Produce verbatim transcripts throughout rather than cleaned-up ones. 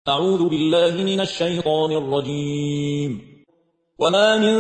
أعوذ بالله من الشيطان الرجيم. وما من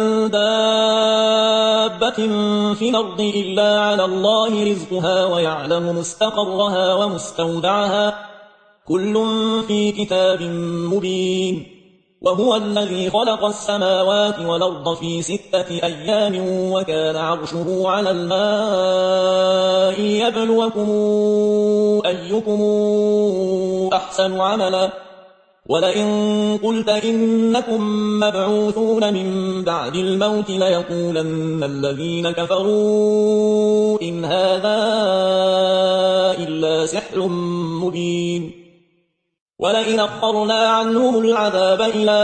دابة في الأرض إلا على الله رزقها ويعلم مستقرها ومستودعها كل في كتاب مبين. وهو الذي خلق السماوات والأرض في ستة أيام وكان عرشه على الماء يبلوكم أيكم أحسن عملا. ولئن قلت إنكم مبعوثون من بعد الموت ليقولن الذين كفروا إن هذا إلا سحر مبين. ولئن أخرنا عنهم العذاب إلى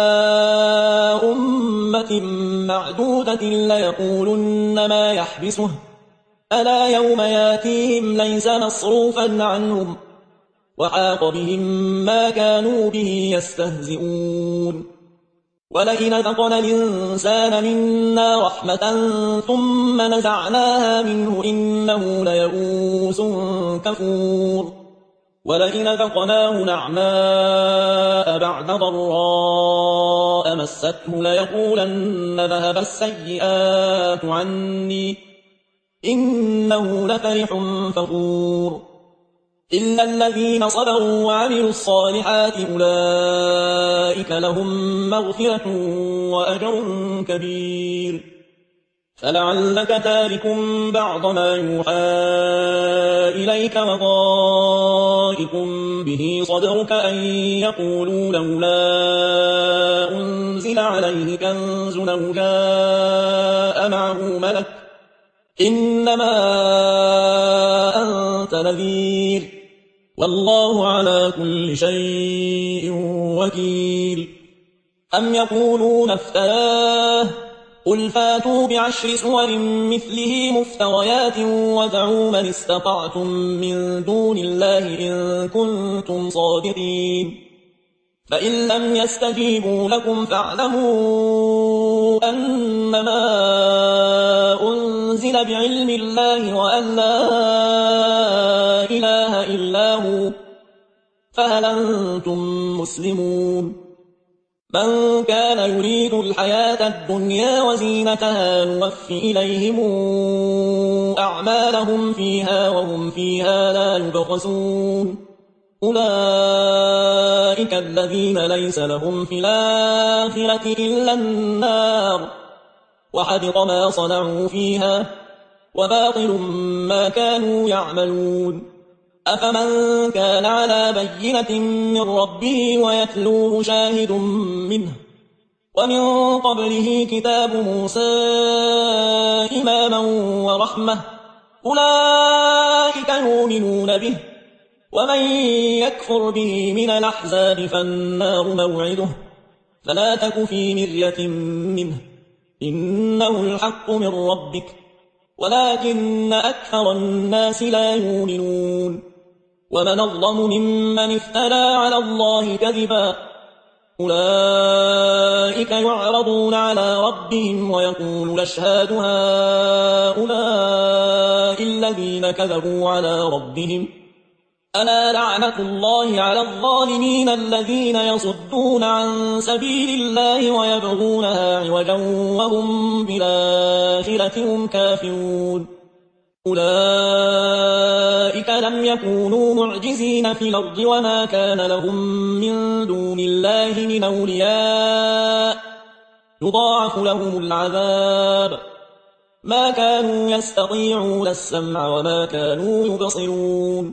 أمة معدودة ليقولن ما يحبسه ألا يوم ياتيهم ليس مصروفا عنهم وحاق بهم ما كانوا به يستهزئون. ولئن ذقنا الإنسان منا رحمة ثم نزعناها منه إنه ليئوس كفور. ولئن ذقناه نعماء بعد ضراء مسته ليقولن ذهب السيئات عني إنه لفرح فخور. إلا الذين صبروا وعملوا الصالحات أولئك لهم مغفرة وأجر كبير. فلعلك تارك بعض ما يوحى إليك وضائق به صدرك أن يقولوا لولا أنزل عليه كنز أو جاء معه ملك إنما أنت نذير والله على كل شيء وكيل. أم يقولون افتراه قل فاتوا بعشر سور مثله مفتريات وادعوا من استطعتم من دون الله إن كنتم صادقين. فإن لم يستجيبوا لكم فاعلموا أنما أنزل بعلم الله وأن لا إله إلا هو فهل أنتم مسلمون. من كان يريد الحياة الدنيا وزينتها نوفي إليهم أعمالهم فيها وهم فيها لا يبخسون. أولئك الذين ليس لهم في الآخرة إلا النار وحبط ما صنعوا فيها وباطل ما كانوا يعملون. أفمن كان على بينة من ربه ويتلوه شاهد منه ومن قبله كتاب موسى إماما ورحمة أولئك يؤمنون به. ومن يكفر به من الأحزاب فالنار موعده فلا تك في مرية منه إنه الحق من ربك ولكن أكثر الناس لا يؤمنون. ومن أظلم ممن افترى على الله كذبا أولئك يعرضون على ربهم ويقول الأشهاد هؤلاء الذين كذبوا على ربهم ألا لعنة الله على الظالمين الذين يصدون عن سبيل الله ويبغونها عوجا وهم بالآخرة هم كافرون. أولئك لم يكونوا معجزين في الأرض وما كان لهم من دون الله من أولياء يضاعف لهم العذاب ما كانوا يستطيعون السمع وما كانوا يبصرون.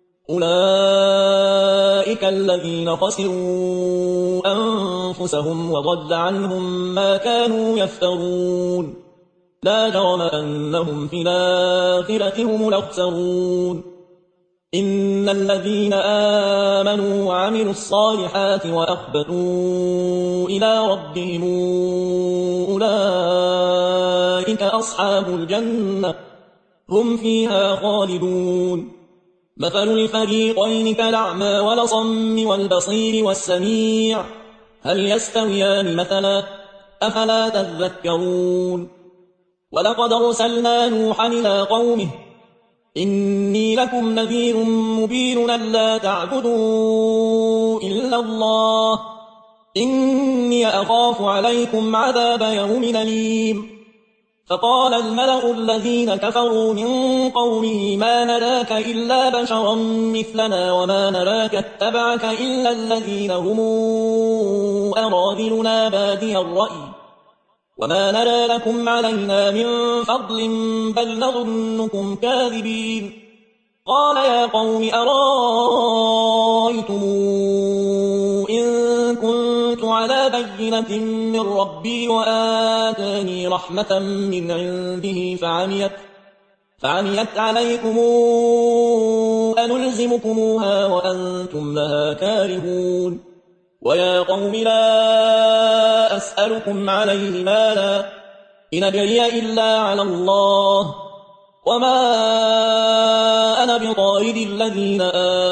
أولئك الذين خسروا أنفسهم وضل عنهم ما كانوا يفترون. لا جرم أنهم في الآخرة هم الأخسرون. إن الذين آمنوا وعملوا الصالحات وأخبتوا إلى ربهم أولئك أصحاب الجنة هم فيها خالدون. مثل الفريقين كالأعمى والأصم والبصير والسميع هل يستويان مثلا أفلا تذكرون. ولقد أرسلنا نوحا إلى قومه إني لكم نذير مبين ألا تعبدوا إلا الله إني أخاف عليكم عذاب يوم أليم فقال الملأ الذين كفروا من قومه ما نراك إلا بشرا مثلنا وما نراك اتبعك إلا الذين هم أراذلنا بادي الرأي وما نرى لكم علينا من فضل بل نظنكم كاذبين قال يا قوم أرأيتم إن كنت على بينة من ربي وآتاني رحمة من عنده فعميت, فعميت عليكم أنلزمكموها وأنتم لها كارهون ويا قوم لا أسألكم عليه مالا إن أجري إلا على الله وما أنا بطارد الذين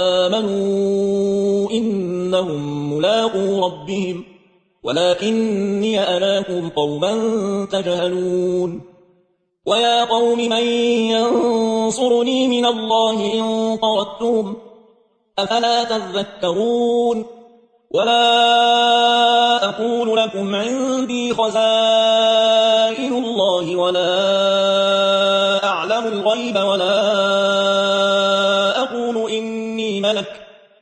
آمنوا إنهم ملاقو ربهم ولكني أراكم قوما تجهلون ويا قوم من ينصرني من الله إن طردتهم أفلا تذكرون ولا أقول لكم عندي خزائن الله ولا أعلم الغيب ولا أقول إني ملك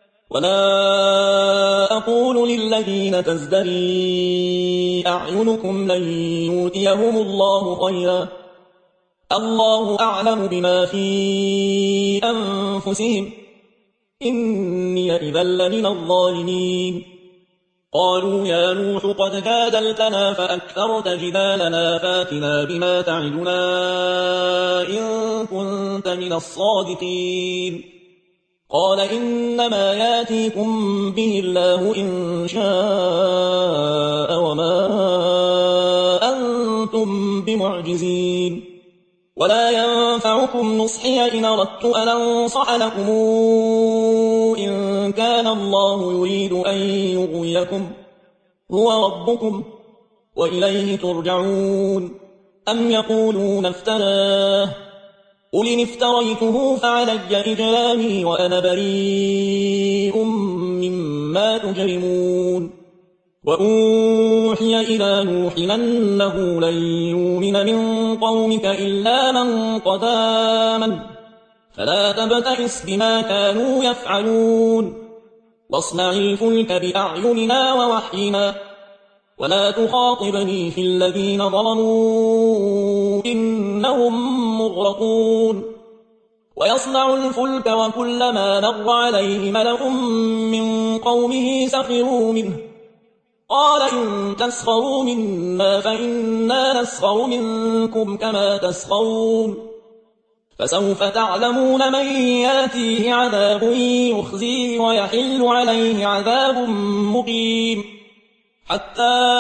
ولا أقول للذين تزدري أعينكم لن يؤتيهم الله خيرا الله أعلم بما في أنفسهم إني إذا لمن الظالمين قالوا يا نوح قد جادلتنا فأكثرت جدالنا فاتنا بما تعدنا إن كنت من الصادقين قال إنما ياتيكم به الله إن شاء وما أنتم بمعجزين ولا ينفعكم نصحي إن أردت أن أنصح لكم إن كان الله يريد أن يغويكم هو ربكم وإليه ترجعون أم يقولون افتراه قل إن افتريته فعلي إجرامي وأنا بريء مما تجرمون وأوحي إلى نوح أنه لن يؤمن من قومك إلا من قد آمن فلا تبتئس بما كانوا يفعلون واصنع الفلك بأعيننا ووحينا ولا تخاطبني في الذين ظلموا إنهم مغرقون ويصنع الفلك وكلما مر عليه ملأ من قومه سخروا منه قال إن تسخروا منا فإنا نسخر منكم كما تسخرون فسوف تعلمون من ياتيه عذاب يخزيه ويحل عليه عذاب مقيم حتى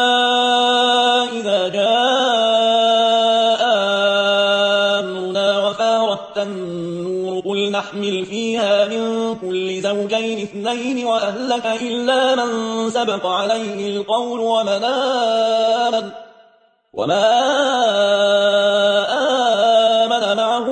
إذا جاء أمرنا وفارت النور قل نحمل فيها من كل زوجين اثنين وأهلك إلا من سبق عليه القول ومن آمن وما آمن معه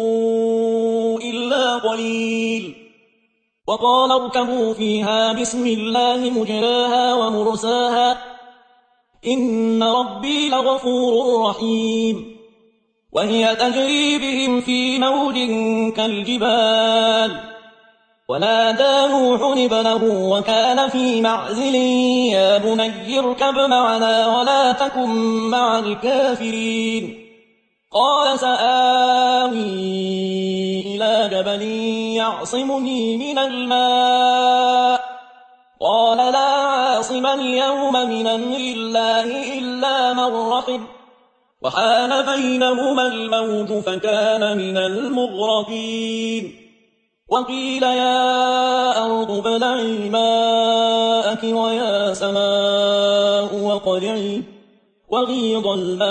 إلا قليل وقال اركبوا فيها بسم الله مجراها ومرساها إن ربي لغفور رحيم وهي تجري بهم في موج كالجبال ونادى نوح ابنه وكان في معزل يا بني اركب معنا ولا تكن مع الكافرين قال سآوي إلى جبل يعصمني من الماء قال لا عاصم اليوم من أمر الله إلا من رحم وحال بينهما الموج فكان من المغرقين وقيل يا أرض ابلعي ماءك ويا سماء وقلعي وغيض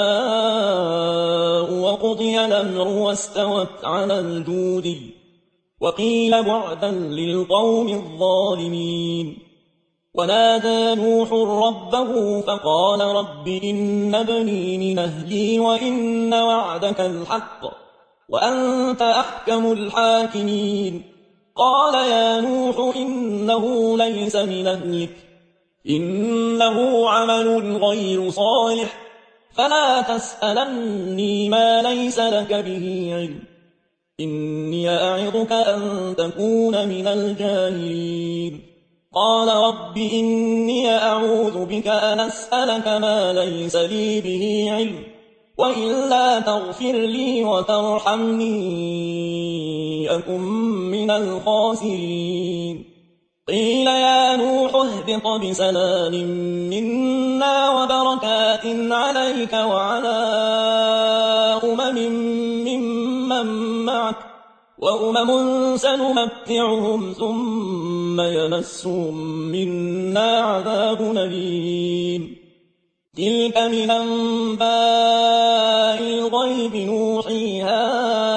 الماء وقضي الأمر واستوت على الجود وقيل بعدا للقوم الظالمين ونادى نوح ربه فقال رب إن ابني من أهلي وإن وعدك الحق وأنت أحكم الحاكمين. قال يا نوح إنه ليس من أهلك، إنه عمل غير صالح، فلا تسألني ما ليس لك به علم، إني أعظك أن تكون من الجاهلين. قال رب إني أعوذ بك أن أسألك ما ليس لي به علم، وإلا تغفر لي وترحمني أكن من الخاسرين. قيل يا نوح اهبط بسلام منا وبركات عليك وعلى أمم ممن معك، وأمم سنمتعهم ثم يمسهم منا عذاب أليم. تلك من أنباء الغيب نوحيها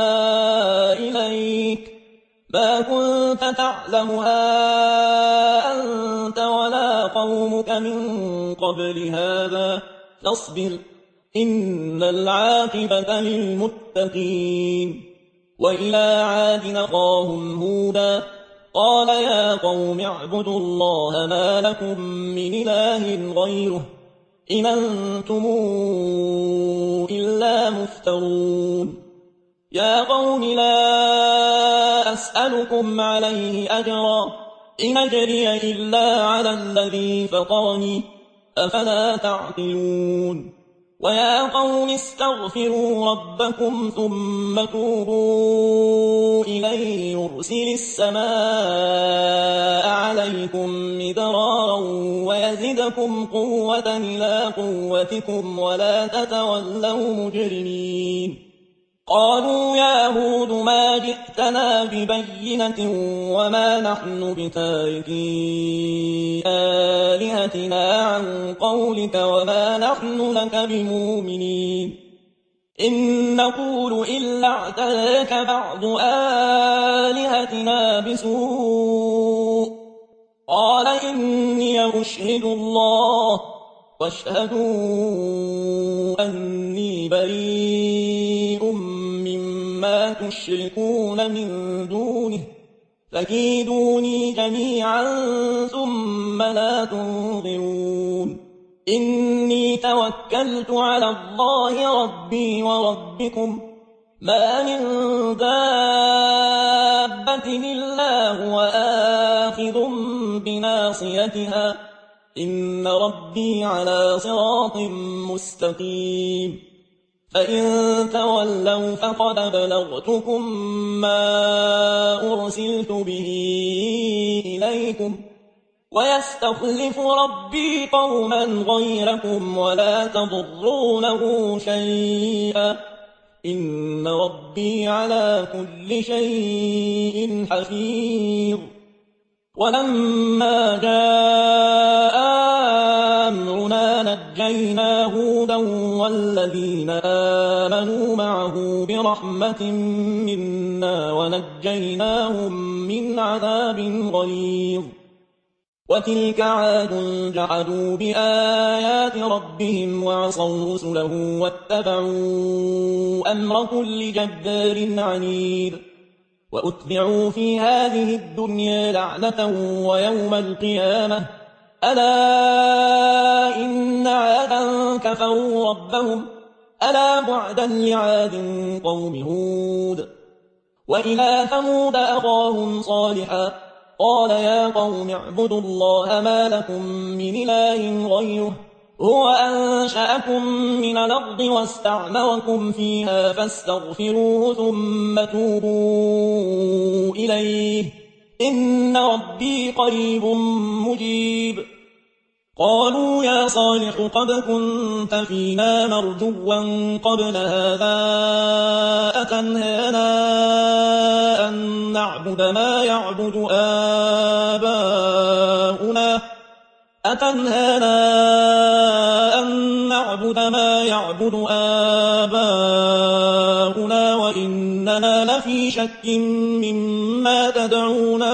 إليك، ما كنت تعلمها أنت ولا قومك من قبل هذا، فاصبر إن العاقبة للمتقين. وإلى عاد أخاهم هودا قال يا قوم اعبدوا الله ما لكم من إله غيره، إن أنتم إلا مفترون. يا قوم لا أسألكم عليه أجرا، إن أجري إلا على الذي فطرني، أفلا تعقلون. ويا قوم استغفروا ربكم ثم توبوا إليه يرسل السماء عليكم مدرارا ويزدكم قوة إلى قوتكم ولا تتولوا مجرمين. قالوا يا هود ما جئتنا ببينة وما نحن بتاركي آلهتنا عن قولك وما نحن لك بمؤمنين، إن نقول إلا اعتداك بعض آلهتنا بسوء. قال إني أشهد الله واشهدوا أني بريء مما تشركون من دونه، فكيدوني جميعا ثم لا تنظرون. إني توكلت على الله ربي وربكم، ما من دابة إلا هو آخذ بناصيتها، إن ربي على صراط مستقيم. فإن تولوا فقد بلغتكم ما أرسلت به إليكم، ويستخلف ربي قوما غيركم ولا تضرونه شيئا، إن ربي على كل شيء حفيظ. ولما جاء أمرنا نجينا هودا والذين آمنوا معه برحمة منا ونجيناهم من عذاب غليظ. وتلك عاد جحدوا بآيات ربهم وعصوا رسله واتبعوا أمر كل جبار عنيد، وأتبعوا في هذه الدنيا لعنة ويوم القيامة، ألا إن عادا كفروا ربهم، ألا بعدا لعاد قوم هود. وإلى ثمود أخاهم صالحا قال يا قوم اعبدوا الله ما لكم من إله غيره، هو أنشأكم من الأرض واستعمركم فيها فاستغفروه ثم توبوا إليه، إن ربي قريب مجيب. قالوا يا صالح قد كنت فينا مرجوا قبل هذا، أتنهانا أن نعبد ما يعبد آباؤنا أتنهانا أن نعبد ما يعبد آباؤنا وإننا لفي شك مما تدعونا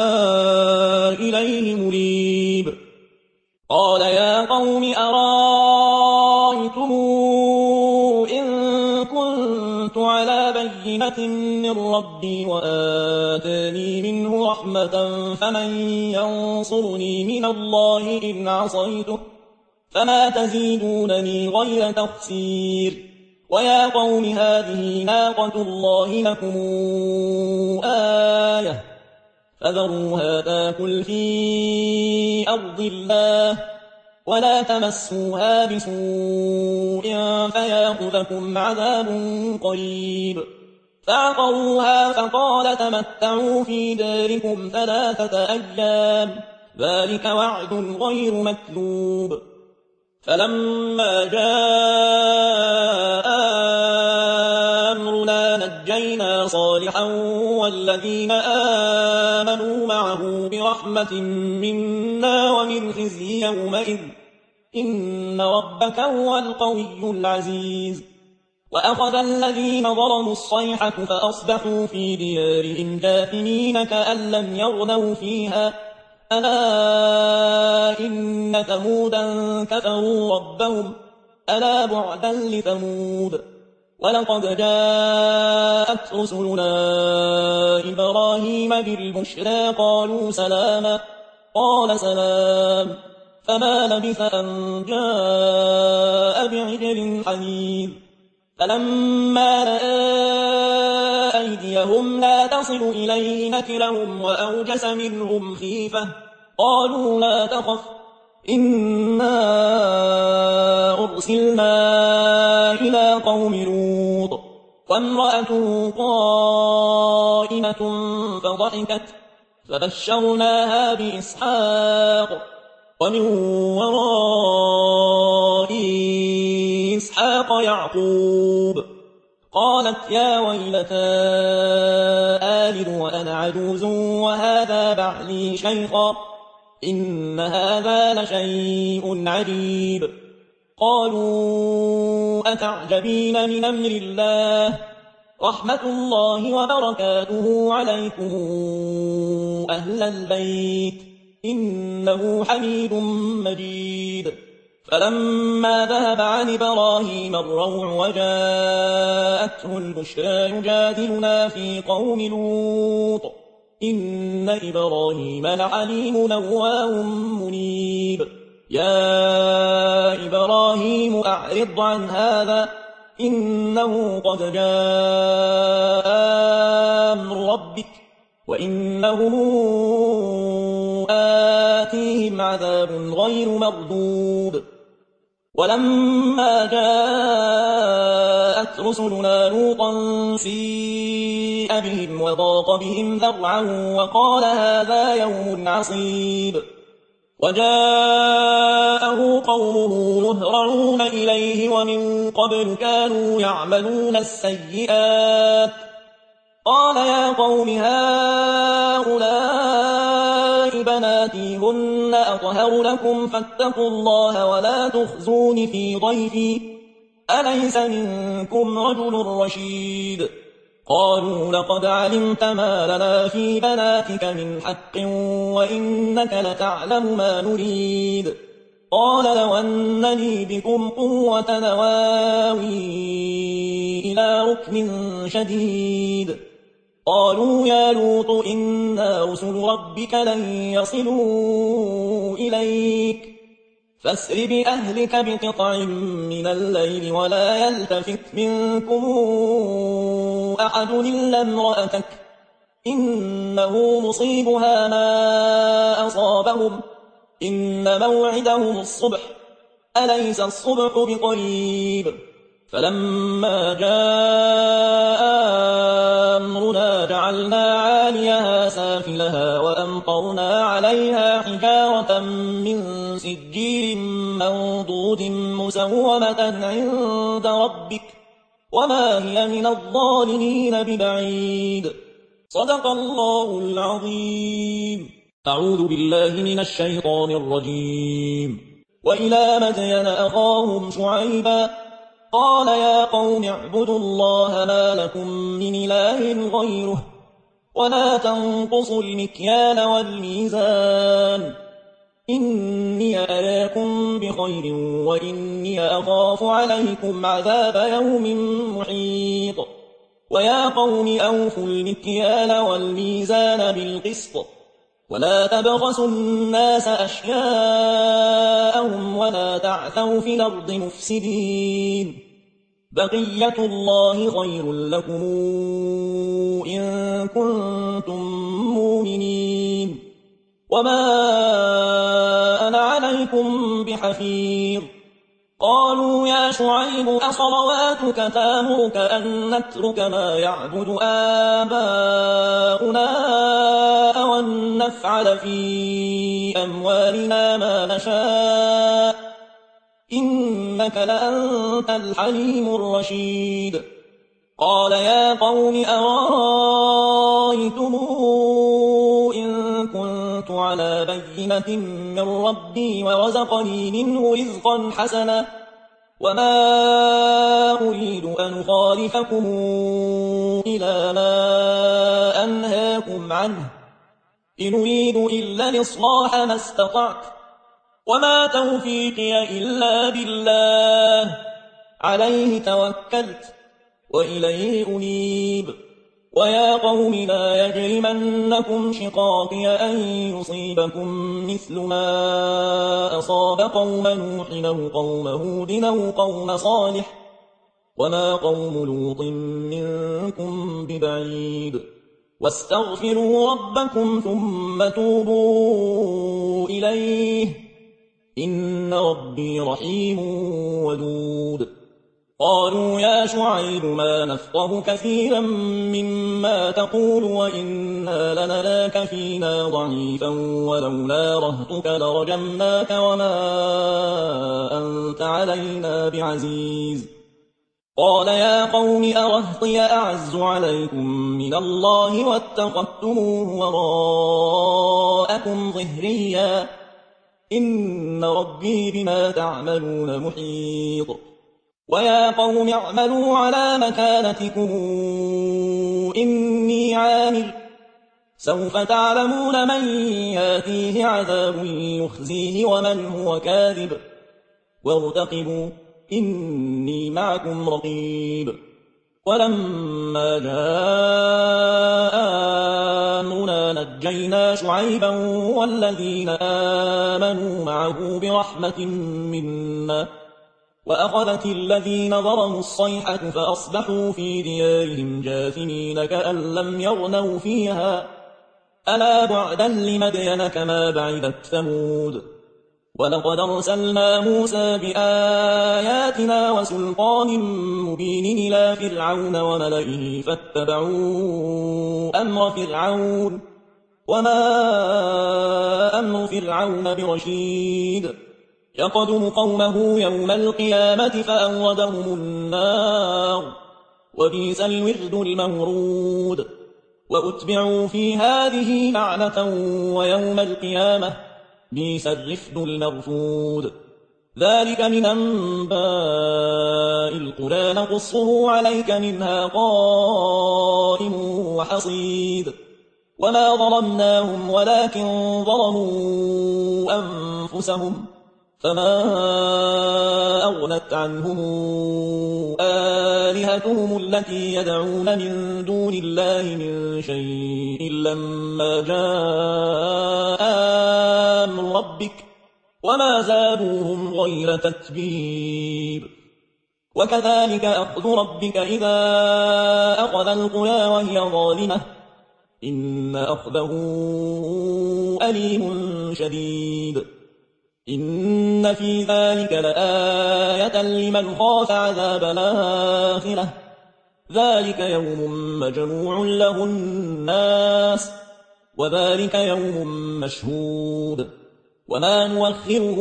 إليه مريب. قال يا قوم أرأيتم إن كنت على بينة من ربي وآتاني منه رحمة فمن ينصرني من الله إن عصيته فما تزيدونني غير تخسير ويا قوم هذه ناقة الله لكم آية فذروها تاكل في أرض الله ولا تمسوها بسوء فياخذكم عذاب قريب فعقروها فقال تمتعوا في داركم ثلاثة أيام ذلك وعد غير مكذوب فلما جاء أمرنا نجينا صالحا والذين آمنوا معه برحمة منا ومن خزي يومئذ إن ربك هو القوي العزيز وأخذ الذين ظلموا الصيحة فأصبحوا في ديارهم جاثمين كأن لم يغنوا فيها ألا إن ثمودا كفروا ربهم ألا بعدا لثمود ولقد جاءت رسلنا إبراهيم بالبشرى قالوا سلاما قال سلام فما لبث أن جاء بعجل حنيذ فلما رأى أيديهم لا تصل إليه نكرهم وأوجس منهم خيفة قالوا لا تخف إنا أرسلنا إلى قوم لوط وامرأته قائمة فضحكت فبشرناها بإسحاق ومن وراء إسحاق يعقوب قالت يا ويلتى آلد وأنا عجوز وهذا بعلي شيخا إن هذا لشيء عجيب قالوا أتعجبين من أمر الله رحمة الله وبركاته عليكم أهل البيت إنه حميد مجيد فلما ذهب عن إبراهيم الروع وجاءته البشرى يجادلنا في قوم لوط إن إبراهيم لحليم أواه منيب يا إبراهيم أعرض عن هذا إنه قد جاء أمر ربك وإنهم آتيهم عذاب غير مردود ولما جاءت رسلنا لوطا سيء بهم وضاق بهم ذرعا وقال هذا يوم عصيب وجاءه قومه يهرعون إليه ومن قبل كانوا يعملون السيئات قال يا قوم هؤلاء بناتي هن أطهر لكم فاتقوا الله ولا تخزون في ضيفي أليس منكم رجل رشيد قالوا لقد علمت ما لنا في بناتك من حق وإنك لتعلم ما نريد قال لو أن لي بكم قوة نواوي إلى ركن شديد قالوا يا لوط إنا رسل ربك لن يصلوا إليك فاسر بأهلك بقطع من الليل ولا يلتفت منكم أحد إلا امرأتك إنه مصيبها ما أصابهم إن موعدهم الصبح أليس الصبح بقريب فلما جاء أمرنا جعلنا عاليها سافلها وأمطرنا عليها حجارة من سجيل منضود مسومة عند ربك وما هي من الظالمين ببعيد صدق الله العظيم. أعوذ بالله من الشيطان الرجيم. وإلى مدين أخاهم شعيبا قال يا قوم اعبدوا الله ما لكم من إله غيره ولا تنقصوا المكيال والميزان إني أراكم بخير وإني أخاف عليكم عذاب يوم محيط ويا قوم أوفوا المكيال والميزان بالقسط ولا تبخسوا الناس أشياءهم ولا تعثوا في الأرض مفسدين بقية الله خير لكم إن كنتم مؤمنين وما أنا عليكم بحفيظ قالوا يا شعيب أصلواتك تامرك أن نترك ما يعبد آباؤنا أو أن نفعل في أموالنا ما نشاء إنك لأنت الحليم الرشيد قال يا قوم أرأيتم إن كنت على بينة من ربي ورزقني منه رزقا حسنا وما أريد أن أخالفكم إلى ما أنهاكم عنه إن أريد إلا الإصلاح ما استطعت وما توفيقي إلا بالله عليه توكلت وإليه أنيب ويا قوم لا يجرمنكم شقاقي أن يصيبكم مثل ما أصاب قوم نوح أو قوم هود أو قوم صالح وما قوم لوط منكم ببعيد واستغفروا ربكم ثم توبوا إليه إن ربي رحيم ودود قالوا يا شعيب ما نفقه كثيرا مما تقول وإنا لنراك فينا ضعيفا ولولا رهتك لرجمناك وما أنت علينا بعزيز قال يا قوم أرهطي أعز عليكم من الله واتخذتموه وراءكم ظهريا إن ربي بما تعملون محيط ويا قوم اعملوا على مكانتكم إني عامل سوف تعلمون من ياتيه عذاب يخزيه ومن هو كاذب وارتقبوا إني معكم رقيب ولما جاء أمرنا نجينا شعيبا والذين آمنوا معه برحمة منا وأخذت الذين ظلموا الصيحة فأصبحوا في ديارهم جاثمين كأن لم يغنوا فيها ألا بعدا لمدين كما بعدت ثمود ولقد أرسلنا موسى بآياتنا وسلطان مبين إلى فرعون وملئه فاتبعوا أمر فرعون وما أمر فرعون برشيد يقدم قومه يوم القيامة فأوردهم النار وبئس الورد المورود وأتبعوا في هذه لعنة ويوم القيامة بئس الرفد المرفود ذلك من أنباء القرى نقصه عليك منها قائم وحصيد وما ظلمناهم ولكن ظلموا أنفسهم فما أغنت عنهم آلهتهم التي يدعون من دون الله من شيء لما جاء أمر ربك وما زادوهم غير تتبيب وكذلك أخذ ربك إذا أخذ القرى وهي ظالمة إن أخذه أليم شديد إن في ذلك لآية لمن خاف عذاب الآخرة ذلك يوم مجموع له الناس وذلك يوم مشهود وما نوخره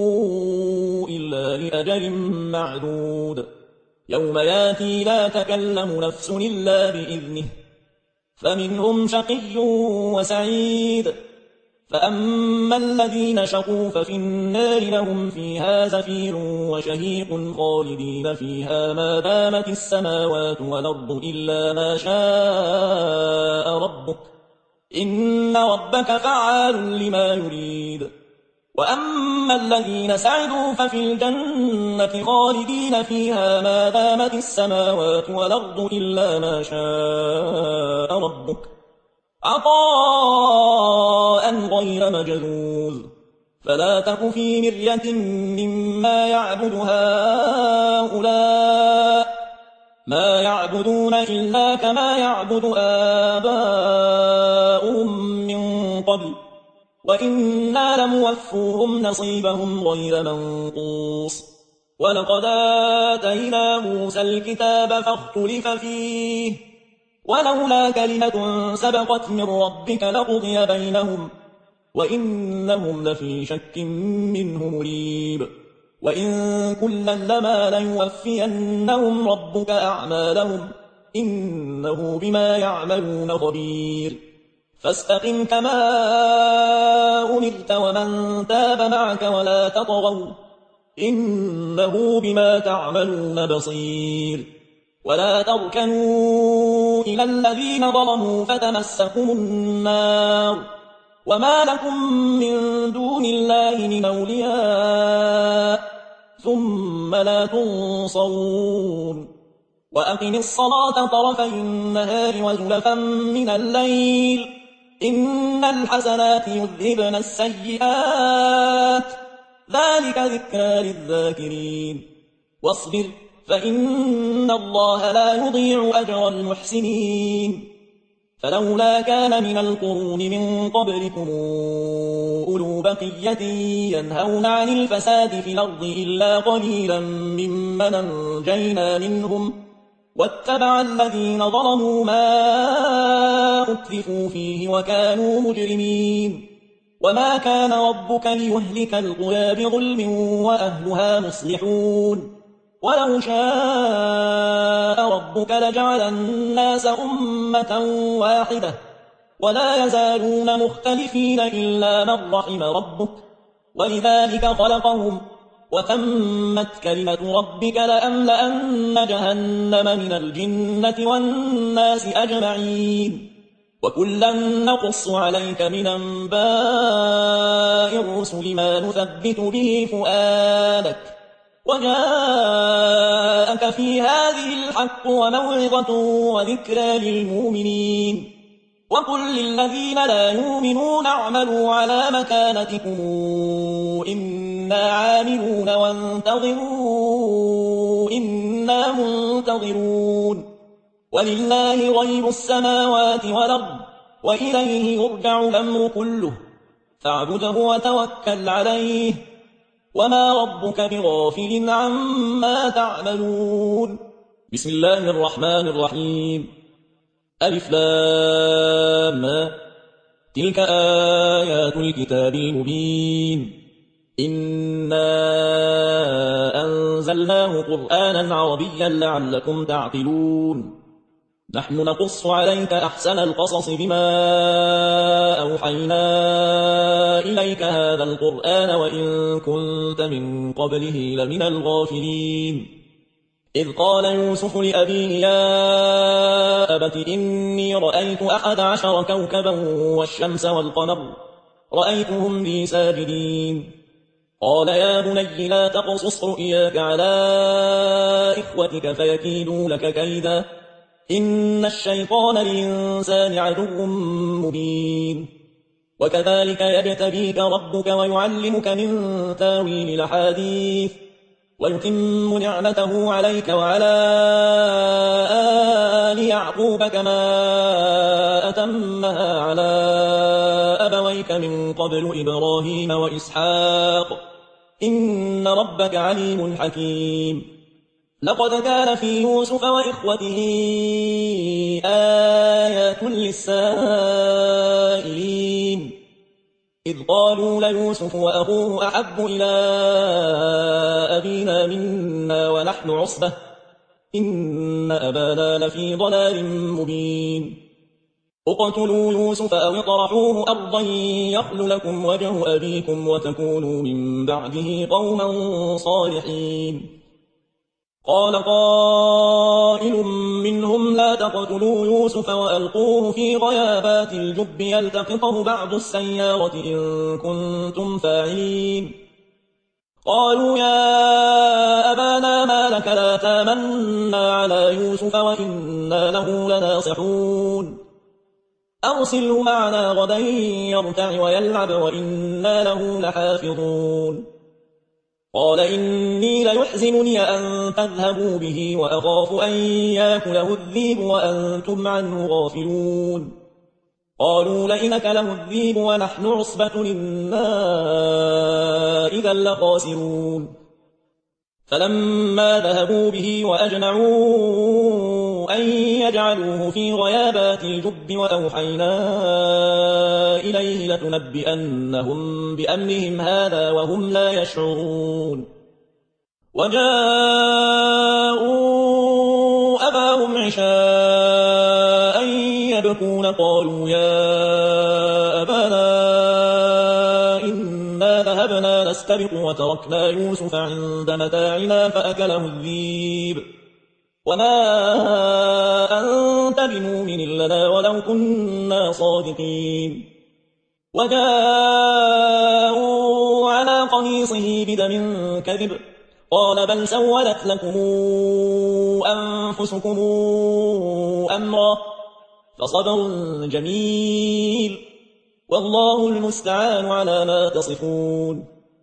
إلا لأجل معدود يوم ياتي لا تكلم نفس إلا بإذنه فمنهم شقي وسعيد فأما الذين شقوا ففي النار لهم فيها زفير وشهيق خالدين فيها ما دامت السماوات والأرض إلا ما شاء ربك إن ربك فعال لما يريد وأما الذين سعدوا ففي الجنة خالدين فيها ما دامت السماوات والأرض إلا ما شاء ربك عطاء غير مجذوذ فلا تك في مرية مما يعبد هؤلاء ما يعبدون إلا كما يعبد آباؤهم من قبل وإنا لموفوهم نصيبهم غير منقوص ولقد آتينا موسى الكتاب فاختلف فيه ولولا كلمة سبقت من ربك لقضي بينهم وإنهم لفي شك منه مريب وإن كلا لما ليوفينهم ربك أعمالهم إنه بما يعملون خبير فاستقم كما أمرت ومن تاب معك ولا تطغوا إنه بما تعملون بصير ولا تركنوا إلى الذين ظلموا فتمسكم النار وما لكم من دون الله من أولياء ثم لا تنصرون وأقم الصلاة طرفي النهار وزلفا من الليل إن الحسنات يذهبن السيئات ذلك ذكرى للذاكرين واصبر فإن الله لا يضيع أجر المحسنين فلولا كان من القرون من قبلكم أولو بقية ينهون عن الفساد في الأرض إلا قليلا ممن أنجينا منهم واتبع الذين ظلموا ما أترفوا فيه وكانوا مجرمين وما كان ربك ليهلك القرى بظلم وأهلها مصلحون ولو شاء ربك لجعل الناس أمة واحدة ولا يزالون مختلفين إلا من رحم ربك ولذلك خلقهم وتمت كلمة ربك لأملأن جهنم من الجنة والناس أجمعين وكلا نقص عليك من أنباء الرسل ما نثبت به فؤادك وجاءك في هذه الحق وموعظة وذكرى للمؤمنين وقل للذين لا يؤمنون اعملوا على مكانتكم إنا عاملون وانتظروا إنا منتظرون ولله غيب السماوات والأرض وإليه يرجع الأمر كله فاعبده وتوكل عليه وما ربك بغافل عما تعملون بسم الله الرحمن الرحيم ألف لام تلك آيات الكتاب المبين إنا أنزلناه قرآنا عربيا لعلكم تعقلون نحن نقص عليك أحسن القصص بما أوحينا إليك هذا القرآن وإن كنت من قبله لمن الغافلين إذ قال يوسف لأبيه يا أبت إني رأيت أحد عشر كوكبا والشمس والقمر رأيتهم لي ساجدين قال يا بني لا تقصص رؤياك على إخوتك فيكيدوا لك كيدا إن الشيطان للإنسان عدو مبين وكذلك يجتبيك ربك ويعلمك من تاويل الأحاديث ويتم نعمته عليك وعلى آل يعقوب كما أتمها على أبويك من قبل إبراهيم وإسحاق إن ربك عليم حكيم لقد كان في يوسف وإخوته آيات للسائلين إذ قالوا ليوسف وأخوه أحب إلى أبينا منا ونحن عصبة إن أبانا لفي ضلال مبين اقتلوا يوسف أو اطرحوه أرضا يخل لكم وجه أبيكم وتكونوا من بعده قوما صالحين قال قائل منهم لا تقتلوا يوسف وألقوه في غيابات الجب يلتقطه بعض السيارة إن كنتم فاعلين قالوا يا أبانا ما لك لا تامنا على يوسف وإنا له لناصحون أرسله معنا غدا يرتع ويلعب وإنا له لحافظون قال إني ليحزنني أن تذهبوا به وأخاف أن يأكله الذئب وأنتم عنه غافلون قالوا لئن أكله الذئب ونحن عصبة إنا إذا لخاسرون فلما ذهبوا به وأجمعوا أن يجعلوه في غيابات الجب وأوحينا إليه لتنبئنهم بأمرهم هذا وهم لا يشعرون وجاءوا أباهم عشاء يبكون قالوا يا أبانا إنا ذهبنا نستبق وتركنا يوسف عند متاعنا فأكله الذئب وما أنت بمؤمن لنا ولو كنا صادقين وجاءوا على قميصه بدم كذب قال بل سولت لكم أنفسكم أمرا فصبر جميل والله المستعان على ما تصفون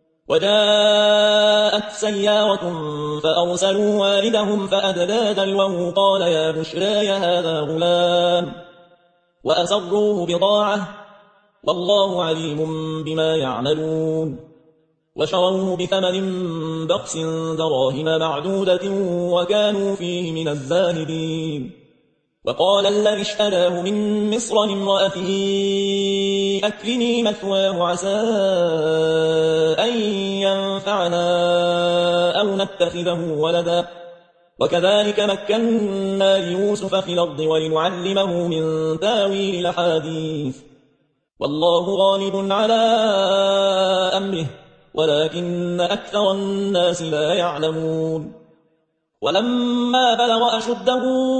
وجاءت سيارة فأرسلوا والدهم فأدلى دلوه قال يا بشراي هذا غلام وأسروه بضاعة والله عليم بما يعملون وشروه بثمن بخس دراهم معدودة وكانوا فيه من الزاهدين وقال الذي اشتراه من مصر لامرأته أكرمي مثواه عسى أن ينفعنا أو نتخذه ولدا وكذلك مكنا ليوسف في الأرض ولنعلمه من تاويل الأحاديث والله غالب على أمره ولكن أكثر الناس لا يعلمون ولما بلغ أشده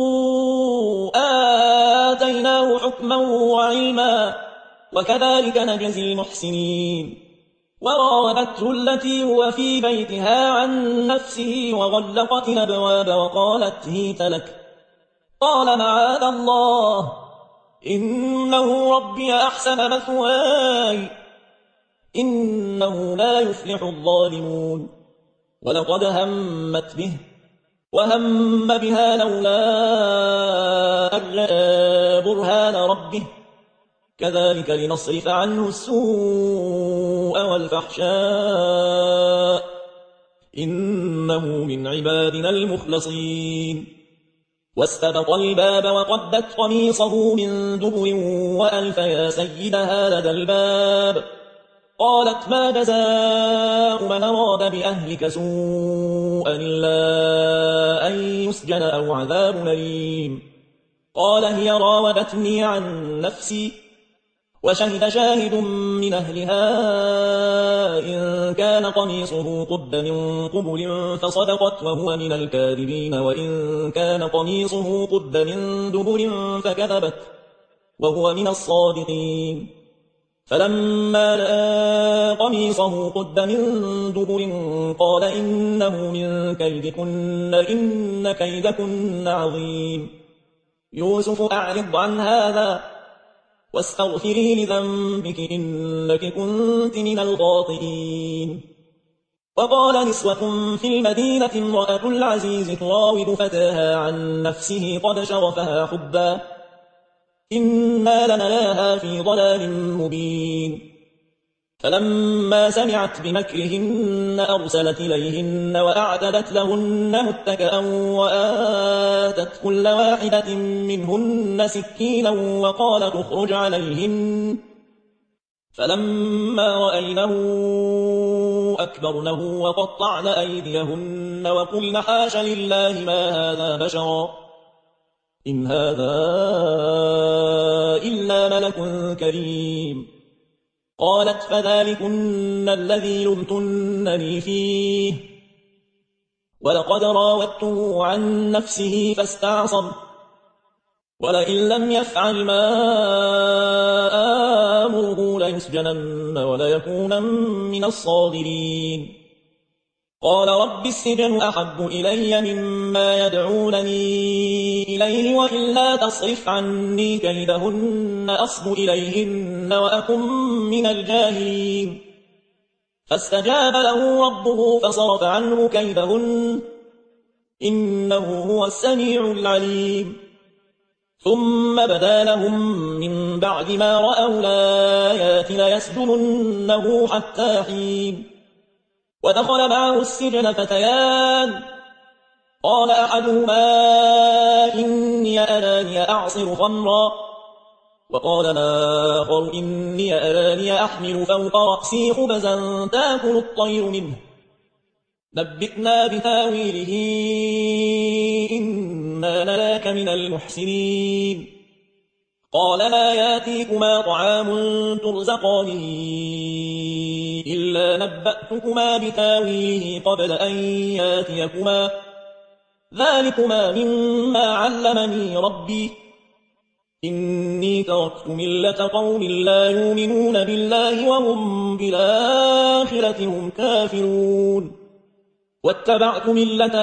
آتيناه حكما وعلما وكذلك نجزي المحسنين وراودته التي هو في بيتها عن نفسه وغلقت الأبواب وقالت هيت لك قال معاذ الله إنه ربي أحسن مثواي إنه لا يفلح الظالمون ولقد همت به وهم بها لولا أن رأى برهان ربه كذلك لنصرف عنه السوء والفحشاء إنه من عبادنا المخلصين واستبق الباب وقدت قميصه من دبر وألف يا سيدها لدى الباب قالت ما جزاء من أراد بأهلك سوءا إلا أن يسجن أو عذاب أليم قال هي راودتني عن نفسي وشهد شاهد من أهلها إن كان قميصه قد من قبل فصدقت وهو من الكاذبين وإن كان قميصه قد من دبر فكذبت وهو من الصادقين فلما رأى قميصه قد من دبر قال إنه من كيدكن إن كيدكن عظيم يوسف أعرض عن هذا واستغفري لذنبك إنك كنت من الخاطئين وقال نسوة في المدينة امرأة العزيز تراود فتاها عن نفسه قد شرفها حبا إنا لنراها في ضلال مبين فلما سمعت بمكرهن أرسلت إليهن وأعتدت لهن متكئا وآتت كل واحدة منهن سكينا وقالت اخرج عليهن فلما رأينه أكبرنه وقطعن أيديهن وقلن حاش لله ما هذا بشرا إن هذا إلا ملك كريم قالت فذلكن الذي لمتنني فيه ولقد راودته عن نفسه فاستعصم ولئن لم يفعل ما آمره ليسجنن وليكونن من الصاغرين قال رب السجن أحب إلي مما يدعونني إليه وإلا تصرف عني كيدهن أصب إليهن وأكن من الجاهلين فاستجاب له ربه فصرف عنه كيدهن إنه هو السميع العليم ثم بدا لهم من بعد ما رأوا الآيات ليسجننه حتى حين ودخل معه السجن فتيان قال أحدهما إني أراني أعصر خمرا وقال الآخر إني أراني أحمل فوق رأسي خبزا تأكل الطير منه نبئنا بتاويله إنا نراك من المحسنين قال لا ياتيكما طعام ترزقانه إلا نبأتكما بتاويله قبل أن ياتيكما ذلكما مما علمني ربي إني تركت ملة قوم لا يؤمنون بالله وهم بالآخرة هم كافرون واتبعت ملة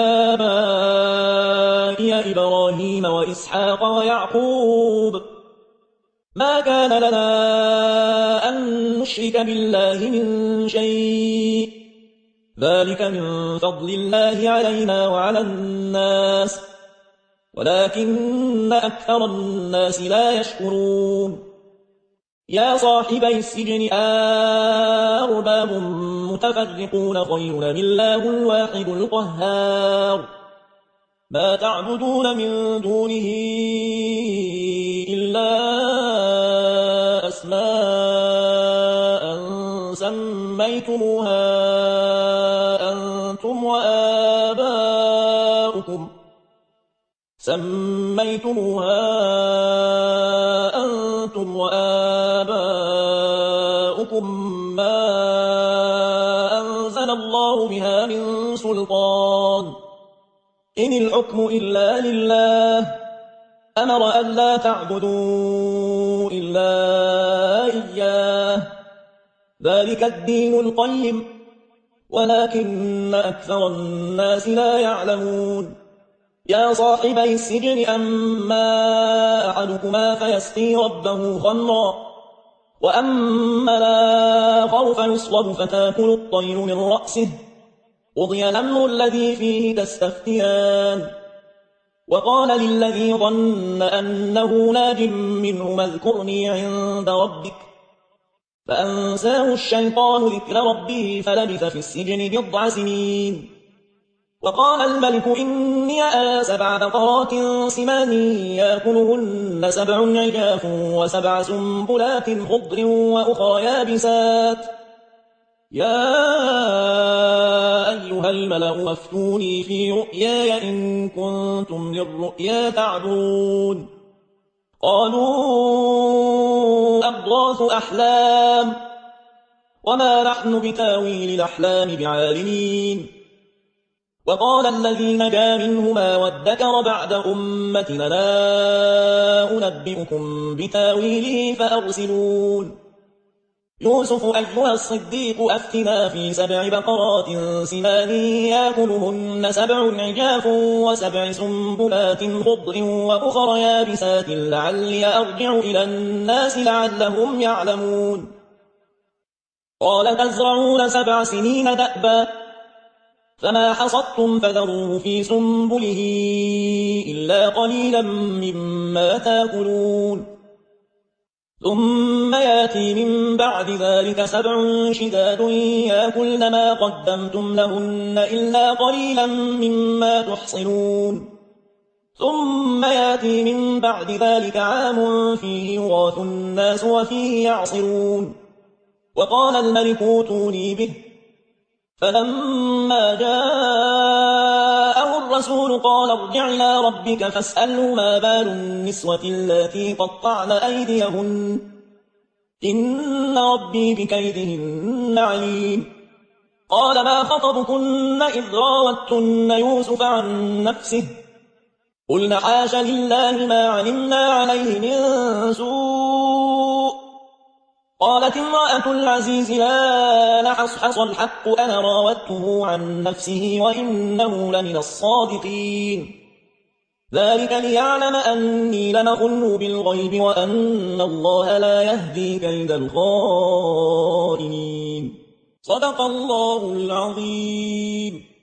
آبائي إبراهيم وإسحاق ويعقوب ما كان لنا أن نشرك بالله من شيء ذلك من فضل الله علينا وعلى الناس ولكن أكثر الناس لا يشكرون يا صاحبي السجن أرباب متفرقون خير من الله الواحد القهار ما تعبدون من دونه إلا أسماء سميتموها أنتم وآباؤكم سميتموها أنتم وآباؤكم ما أنزل الله بها من سلطان إن الحكم إلا لله أمر أن لا تعبدوا إلا إياه ذلك الدين القيم ولكن أكثر الناس لا يعلمون يا صاحبي السجن أما أحدكما فيسقي ربه خمرا وأما الآخر فيصلب فتاكل الطير من رأسه قضي الأمر الذي فيه تستفتيان وقال للذي ظن أنه ناج منهما اذكرني عند ربك فأنساه الشيطان ذكر ربه فلبث في السجن بضع سنين وقال الملك إني أرى سبع بقرات سمان يأكلهن سبع عجاف وسبع سنبلات خضر وأخرى يابسات يا أيها الملأ أفتوني في رؤياي إن كنتم للرؤيا تعبرون قالوا أضغاث أحلام وما نحن بتاويل الأحلام بعالمين وقال الذي نجا منهما وادكر بعد أمتنا لا أنبئكم بتاويله فأرسلون يوسف أيها الصديق أفتنا في سبع بقرات سمان يأكلهن سبع عجاف وسبع سنبلات خضر وأخر يابسات لعلي أرجع إلى الناس لعلهم يعلمون قال تزرعون سبع سنين دأبا فما حصدتم فذروه في سنبله إلا قليلا مما تأكلون ثم ياتي من بعد ذلك سبع شداد يأكلن ما قدمتم لهن إلا قليلا مما تحصنون ثم ياتي من بعد ذلك عام فيه يغاث الناس وفيه يعصرون وقال الملك اوتوني به فلما جاءه الرسول قال ارجع إلى ربك فاسأله ما بال النسوة اللاتي قطعن أيديهن إن ربي بكيدهن عليم قال ما خطبكن إذ راوتن يوسف عن نفسه قلن حاش لله ما علمنا عليه من سوء قالت امرأة العزيز لا نحصحص الحق أنا راودته عن نفسه وإنه لمن الصادقين ذلك ليعلم أني لم أخنه بالغيب وأن الله لا يهدي كيد الخائنين صدق الله العظيم.